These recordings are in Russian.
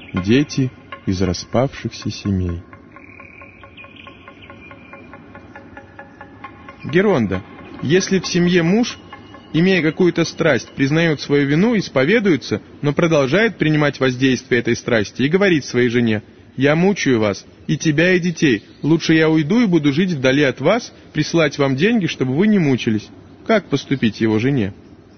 Дети из распавшихся семей. Геронда, если в семье муж, имея какую-то страсть, признает свою вину, исповедуется, но продолжает принимать воздействие этой страсти и говорит своей жене: «Я мучаю вас, и тебя, и детей. Лучше я уйду и буду жить вдали от вас, присылать вам деньги, чтобы вы не мучились». Как поступить его жене?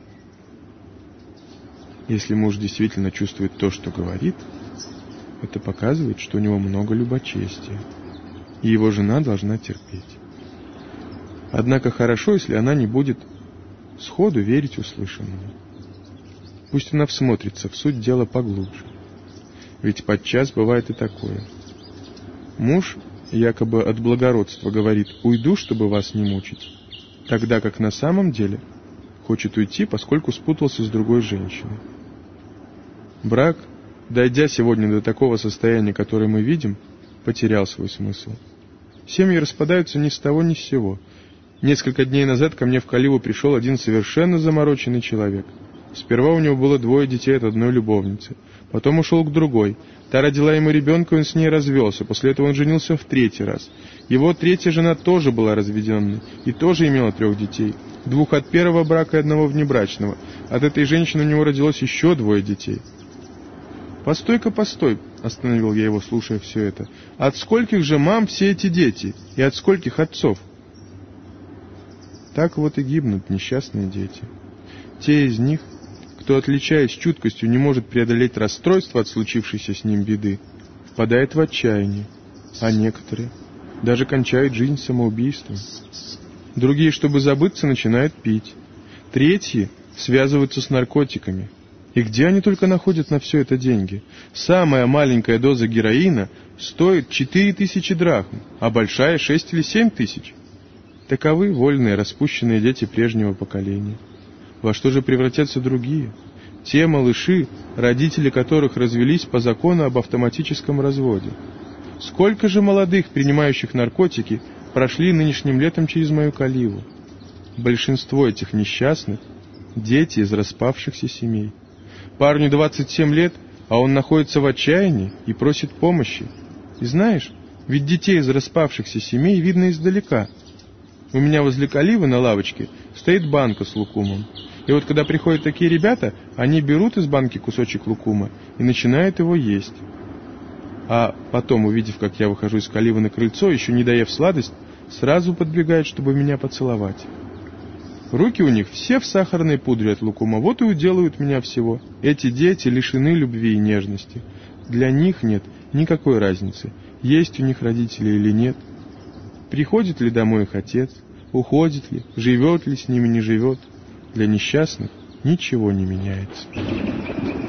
Если муж действительно чувствует то, что говорит, это показывает, что у него много любочестия, и его жена должна терпеть. Однако хорошо, если она не будет сходу верить услышанному. Пусть она всмотрится в суть дела поглубже. Ведь подчас бывает и такое. Муж якобы от благородства говорит: «Уйду, чтобы вас не мучить», тогда как на самом деле хочет уйти, поскольку спутался с другой женщиной. Брак, дойдя сегодня до такого состояния, которое мы видим, потерял свой смысл. Семьи распадаются ни с того ни с сего. Несколько дней назад ко мне в Каливу пришел один совершенно замороченный человек. Сперва у него было 2 детей от одной любовницы. Потом ушел к другой. Та родила ему ребенка, и он с ней развелся. После этого он женился в 3-й раз. Его 3-я жена тоже была разведенной и тоже имела 3 детей. 2 от первого брака и 1 внебрачного. От этой женщины у него родилось еще 2 детей. «Постой-ка, постой», — остановил я его, слушая все это. «От скольких же мам все эти дети? И от скольких отцов?» Так вот и гибнут несчастные дети. Те из них, кто, отличаясь чуткостью, не может преодолеть расстройство от случившейся с ним беды, впадает в отчаяние, а некоторые даже кончают жизнь самоубийством. Другие, чтобы забыться, начинают пить. 3-й связываются с наркотиками. И где они только находят на все это деньги? Самая маленькая доза героина стоит 4000 драхм, а большая 6 или 7 тысяч. Таковы вольные, распущенные дети прежнего поколения. Во что же превратятся другие? Те малыши, родители которых развелись по закону об автоматическом разводе. Сколько же молодых, принимающих наркотики, прошли нынешним летом через мою Каливу? Большинство этих несчастных – дети из распавшихся семей. Парню 27 лет, а он находится в отчаянии и просит помощи. И знаешь, ведь детей из распавшихся семей видно издалека. У меня возле Каливы на лавочке стоит банка с лукумом. И вот когда приходят такие ребята, они берут из банки кусочек лукума и начинают его есть. А потом, увидев, как я выхожу из Каливы на крыльцо, еще не доев сладость, сразу подбегают, чтобы меня поцеловать. Руки у них все в сахарной пудре от лукума, вот и уделают меня всего. Эти дети лишены любви и нежности. Для них нет никакой разницы, есть у них родители или нет. Приходит ли домой их отец, уходит ли, живет ли с ними, не живет. Для несчастных ничего не меняется.